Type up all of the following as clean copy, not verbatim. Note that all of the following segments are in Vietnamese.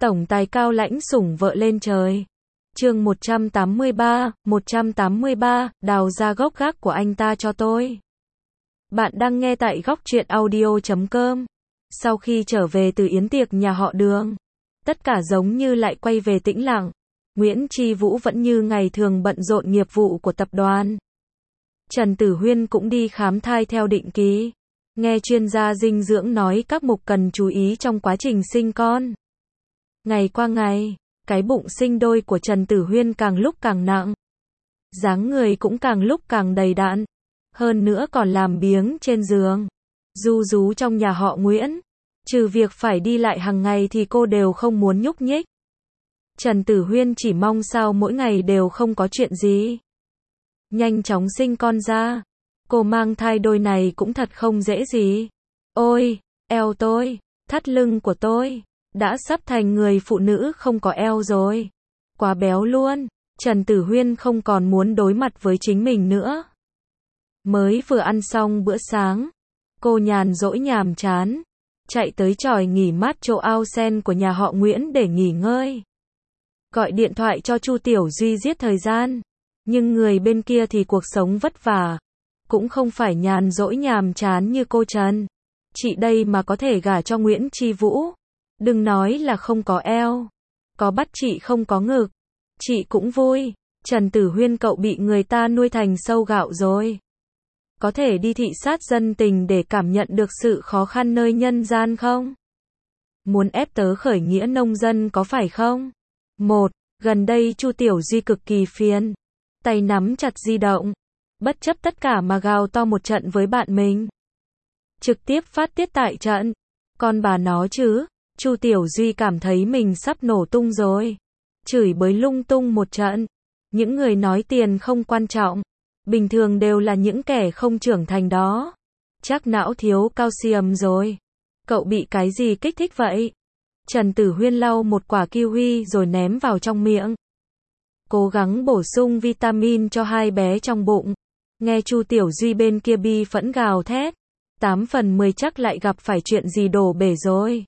Tổng tài Cao Lãnh sủng vợ lên trời. Chương 183, đào ra gốc gác của anh ta cho tôi. Bạn đang nghe tại góc truyện audio.com. Sau khi trở về từ yến tiệc nhà họ Đường, tất cả giống như lại quay về tĩnh lặng. Nguyễn Chi Vũ vẫn như ngày thường bận rộn nghiệp vụ của tập đoàn. Trần Tử Huyên cũng đi khám thai theo định kỳ. Nghe chuyên gia dinh dưỡng nói các mục cần chú ý trong quá trình sinh con. Ngày qua ngày, cái bụng sinh đôi của Trần Tử Huyên càng lúc càng nặng. Dáng người cũng càng lúc càng đầy đặn. Hơn nữa còn làm biếng trên giường. Du rú trong nhà họ Nguyễn. Trừ việc phải đi lại hàng ngày thì cô đều không muốn nhúc nhích. Trần Tử Huyên chỉ mong sao mỗi ngày đều không có chuyện gì. Nhanh chóng sinh con ra. Cô mang thai đôi này cũng thật không dễ gì. Ôi, eo tôi, thắt lưng của tôi, đã sắp thành người phụ nữ không có eo rồi. Quá béo luôn. Trần Tử Huyên không còn muốn đối mặt với chính mình nữa. Mới vừa ăn xong bữa sáng, cô nhàn rỗi nhàm chán, chạy tới chòi nghỉ mát chỗ ao sen của nhà họ Nguyễn để nghỉ ngơi. Gọi điện thoại cho Chu Tiểu Duy giết thời gian, nhưng người bên kia thì cuộc sống vất vả, cũng không phải nhàn rỗi nhàm chán như cô Trần. Chị đây mà có thể gả cho Nguyễn Chi Vũ, đừng nói là không có eo, có bắt chị không có ngực, chị cũng vui. Trần Tử Huyên cậu bị người ta nuôi thành sâu gạo rồi. Có thể đi thị sát dân tình để cảm nhận được sự khó khăn nơi nhân gian không? Muốn ép tớ khởi nghĩa nông dân có phải không? Gần đây Chu Tiểu Duy cực kỳ phiền. Tay nắm chặt di động. Bất chấp tất cả mà gào to một trận với bạn mình. Trực tiếp phát tiết tại trận. Con bà nó chứ. Chu Tiểu Duy cảm thấy mình sắp nổ tung rồi. Chửi bới lung tung một trận. Những người nói tiền không quan trọng. Bình thường đều là những kẻ không trưởng thành đó. Chắc não thiếu calcium rồi. Cậu bị cái gì kích thích vậy? Trần Tử Huyên lau một quả kiwi rồi ném vào trong miệng. Cố gắng bổ sung vitamin cho hai bé trong bụng. Nghe Chu Tiểu Duy bên kia bi phẫn gào thét. 8 phần 10 chắc lại gặp phải chuyện gì đổ bể rồi.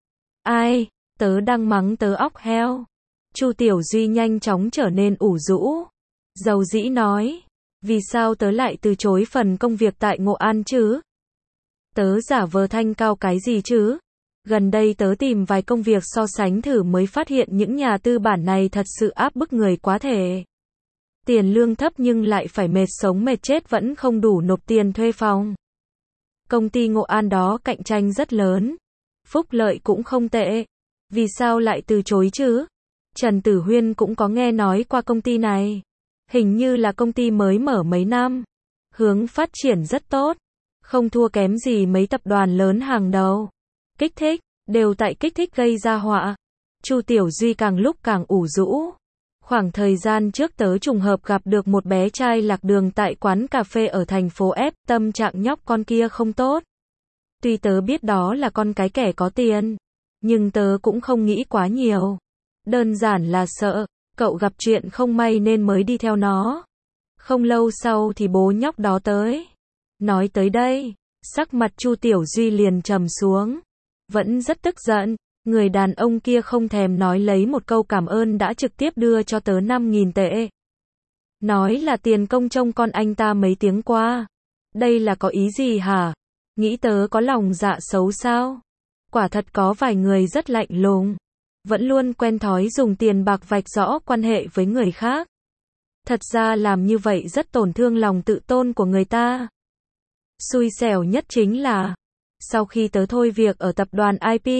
Ai, tớ đang mắng tớ óc heo. Chu Tiểu Duy nhanh chóng trở nên ủ rũ. Dầu dĩ nói. Vì sao tớ lại từ chối phần công việc tại Ngộ An chứ? Tớ giả vờ thanh cao cái gì chứ? Gần đây tớ tìm vài công việc so sánh thử mới phát hiện những nhà tư bản này thật sự áp bức người quá thể. Tiền lương thấp nhưng lại phải mệt sống mệt chết vẫn không đủ nộp tiền thuê phòng. Công ty Ngộ An đó cạnh tranh rất lớn. Phúc lợi cũng không tệ. Vì sao lại từ chối chứ? Trần Tử Huyên cũng có nghe nói qua công ty này. Hình như là công ty mới mở mấy năm. Hướng phát triển rất tốt. Không thua kém gì mấy tập đoàn lớn hàng đầu. Kích thích, đều tại kích thích gây ra họa. Chu Tiểu Duy càng lúc càng ủ rũ. Khoảng thời gian trước tớ trùng hợp gặp được một bé trai lạc đường tại quán cà phê ở thành phố F, tâm trạng nhóc con kia không tốt. Tuy tớ biết đó là con cái kẻ có tiền, nhưng tớ cũng không nghĩ quá nhiều. Đơn giản là sợ cậu gặp chuyện không may nên mới đi theo nó. Không lâu sau thì bố nhóc đó tới. Nói tới đây, sắc mặt Chu Tiểu Duy liền trầm xuống. Vẫn rất tức giận. Người đàn ông kia không thèm nói lấy một câu cảm ơn đã trực tiếp đưa cho tớ 5.000 tệ. Nói là tiền công trông con anh ta mấy tiếng qua. Đây là có ý gì hả? Nghĩ tớ có lòng dạ xấu sao? Quả thật có vài người rất lạnh lùng. Vẫn luôn quen thói dùng tiền bạc vạch rõ quan hệ với người khác. Thật ra làm như vậy rất tổn thương lòng tự tôn của người ta. Xui xẻo nhất chính là, sau khi tớ thôi việc ở tập đoàn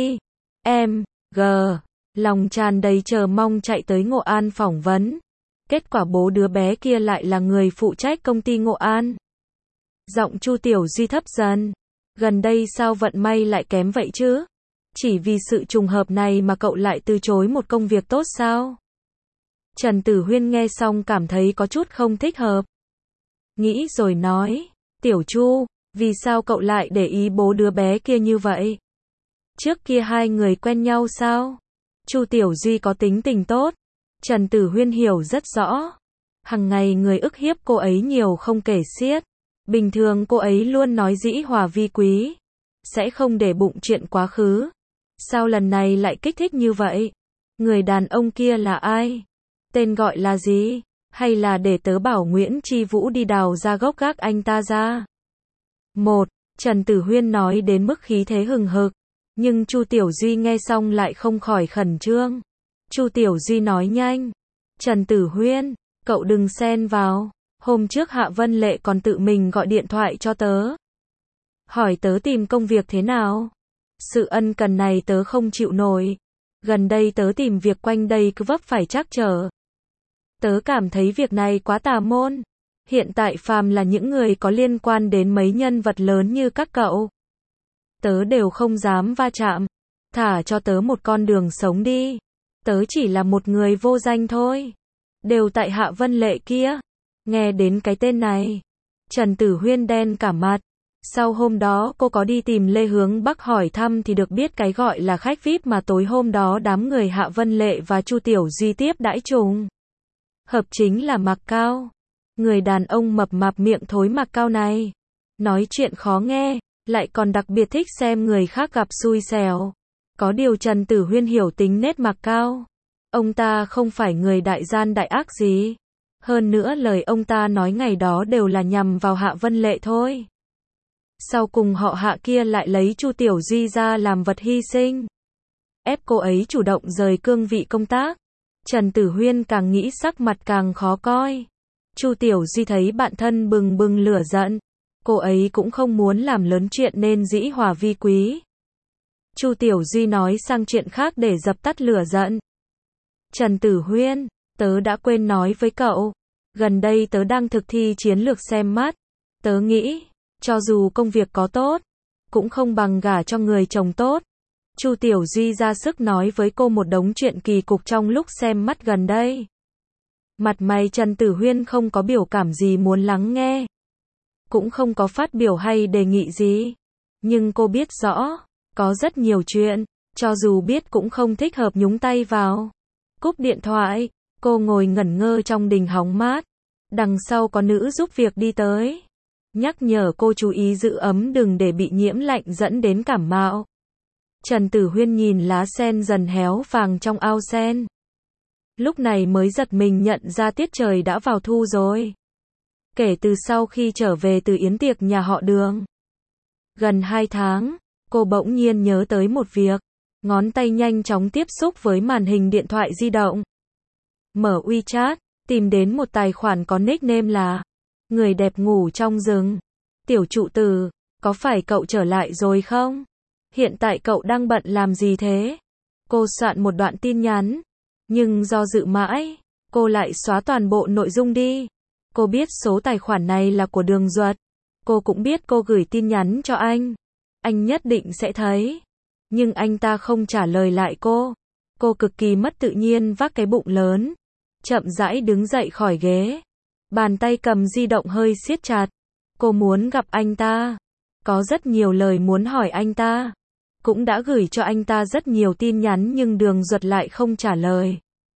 IPMG, lòng tràn đầy chờ mong chạy tới Ngộ An phỏng vấn. Kết quả bố đứa bé kia lại là người phụ trách công ty Ngộ An. Giọng Chu Tiểu Duy thấp dần. Gần đây sao vận may lại kém vậy chứ? Chỉ vì sự trùng hợp này mà cậu lại từ chối một công việc tốt sao? Trần Tử Huyên nghe xong cảm thấy có chút không thích hợp. Nghĩ rồi nói, Tiểu Chu, vì sao cậu lại để ý bố đứa bé kia như vậy? Trước kia hai người quen nhau sao? Chu Tiểu Duy có tính tình tốt. Trần Tử Huyên hiểu rất rõ. Hằng ngày người ức hiếp cô ấy nhiều không kể xiết. Bình thường cô ấy luôn nói dĩ hòa vi quý. Sẽ không để bụng chuyện quá khứ. Sao lần này lại kích thích như vậy? Người đàn ông kia là ai? Tên gọi là gì? Hay là để tớ bảo Nguyễn Chi Vũ đi đào ra gốc gác anh ta ra? Một, Trần Tử Huyên nói đến mức khí thế hừng hực, nhưng Chu Tiểu Duy nghe xong lại không khỏi khẩn trương. Chu Tiểu Duy nói nhanh, Trần Tử Huyên, cậu đừng xen vào, hôm trước Hạ Vân Lệ còn tự mình gọi điện thoại cho tớ. Hỏi tớ tìm công việc thế nào? Sự ân cần này tớ không chịu nổi. Gần đây tớ tìm việc quanh đây cứ vấp phải trắc trở. Tớ cảm thấy việc này quá tà môn. Hiện tại phàm là những người có liên quan đến mấy nhân vật lớn như các cậu, tớ đều không dám va chạm. Thả cho tớ một con đường sống đi. Tớ chỉ là một người vô danh thôi. Đều tại Hạ Vân Lệ kia. Nghe đến cái tên này, Trần Tử Huyên đen cả mặt. Sau hôm đó cô có đi tìm Lê Hướng Bắc hỏi thăm thì được biết cái gọi là khách VIP mà tối hôm đó đám người Hạ Vân Lệ và Chu Tiểu Duy tiếp đãi trùng hợp chính là Mạc Cao. Người đàn ông mập mạp miệng thối Mạc Cao này. Nói chuyện khó nghe, lại còn đặc biệt thích xem người khác gặp xui xẻo. Có điều Trần Tử Huyên hiểu tính nết Mạc Cao. Ông ta không phải người đại gian đại ác gì. Hơn nữa lời ông ta nói ngày đó đều là nhằm vào Hạ Vân Lệ thôi. Sau cùng họ Hạ kia lại lấy Chu Tiểu Duy ra làm vật hy sinh, ép cô ấy chủ động rời cương vị công tác. Trần Tử Huyên càng nghĩ sắc mặt càng khó coi. Chu Tiểu Duy thấy bạn thân bừng bừng lửa giận, cô ấy cũng không muốn làm lớn chuyện nên dĩ hòa vi quý. Chu Tiểu Duy nói sang chuyện khác để dập tắt lửa giận. Trần Tử Huyên, tớ đã quên nói với cậu, gần đây tớ đang thực thi chiến lược xem mắt. Tớ nghĩ, cho dù công việc có tốt, cũng không bằng gả cho người chồng tốt. Chu Tiểu Duy ra sức nói với cô một đống chuyện kỳ cục trong lúc xem mắt gần đây. Mặt mày Trần Tử Huyên không có biểu cảm gì muốn lắng nghe, cũng không có phát biểu hay đề nghị gì. Nhưng cô biết rõ, có rất nhiều chuyện, cho dù biết cũng không thích hợp nhúng tay vào. Cúp điện thoại, cô ngồi ngẩn ngơ trong đình hóng mát. Đằng sau có nữ giúp việc đi tới, nhắc nhở cô chú ý giữ ấm đừng để bị nhiễm lạnh dẫn đến cảm mạo. Trần Tử Huyên nhìn lá sen dần héo vàng trong ao sen. Lúc này mới giật mình nhận ra tiết trời đã vào thu rồi. Kể từ sau khi trở về từ yến tiệc nhà họ Đường gần 2 tháng, cô bỗng nhiên nhớ tới một việc. Ngón tay nhanh chóng tiếp xúc với màn hình điện thoại di động. Mở WeChat, tìm đến một tài khoản có nickname là Người đẹp ngủ trong rừng. Tiểu trụ tử, có phải cậu trở lại rồi không? Hiện tại cậu đang bận làm gì thế? Cô soạn một đoạn tin nhắn, nhưng do dự mãi, cô lại xóa toàn bộ nội dung đi. Cô biết số tài khoản này là của Đường Duật. Cô cũng biết cô gửi tin nhắn cho anh nhất định sẽ thấy. Nhưng anh ta không trả lời lại cô. Cô cực kỳ mất tự nhiên vác cái bụng lớn, chậm rãi đứng dậy khỏi ghế. Bàn tay cầm di động hơi siết chặt. Cô muốn gặp anh ta. Có rất nhiều lời muốn hỏi anh ta. Cũng đã gửi cho anh ta rất nhiều tin nhắn nhưng Đường Duật lại không trả lời.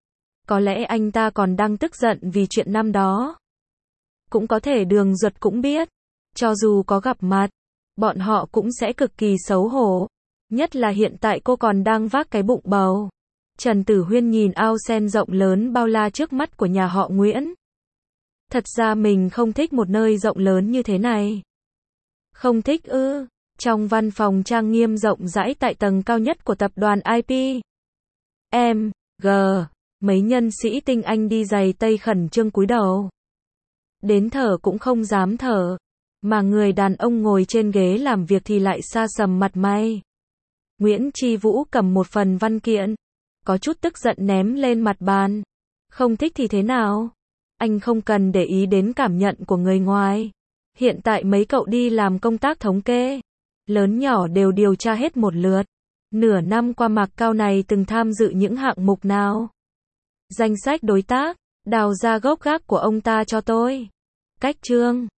Có lẽ anh ta còn đang tức giận vì chuyện năm đó. Cũng có thể Đường Duật cũng biết, cho dù có gặp mặt, bọn họ cũng sẽ cực kỳ xấu hổ. Nhất là hiện tại cô còn đang vác cái bụng bầu. Trần Tử Huyên nhìn ao sen rộng lớn bao la trước mắt của nhà họ Nguyễn. Thật ra mình không thích một nơi rộng lớn như thế này. Không thích ư? Trong văn phòng trang nghiêm rộng rãi tại tầng cao nhất của tập đoàn IP MG, mấy nhân sĩ tinh anh đi giày tây khẩn trương cúi đầu. Đến thở cũng không dám thở, mà người đàn ông ngồi trên ghế làm việc thì lại xa sầm mặt mày. Nguyễn Chi Vũ cầm một phần văn kiện, có chút tức giận ném lên mặt bàn. Không thích thì thế nào? Anh không cần để ý đến cảm nhận của người ngoài. Hiện tại mấy cậu đi làm công tác thống kê, lớn nhỏ đều điều tra hết một lượt. Nửa năm qua Mạc Cao này từng tham dự những hạng mục nào? Danh sách đối tác, đào ra gốc gác của ông ta cho tôi. Cách chương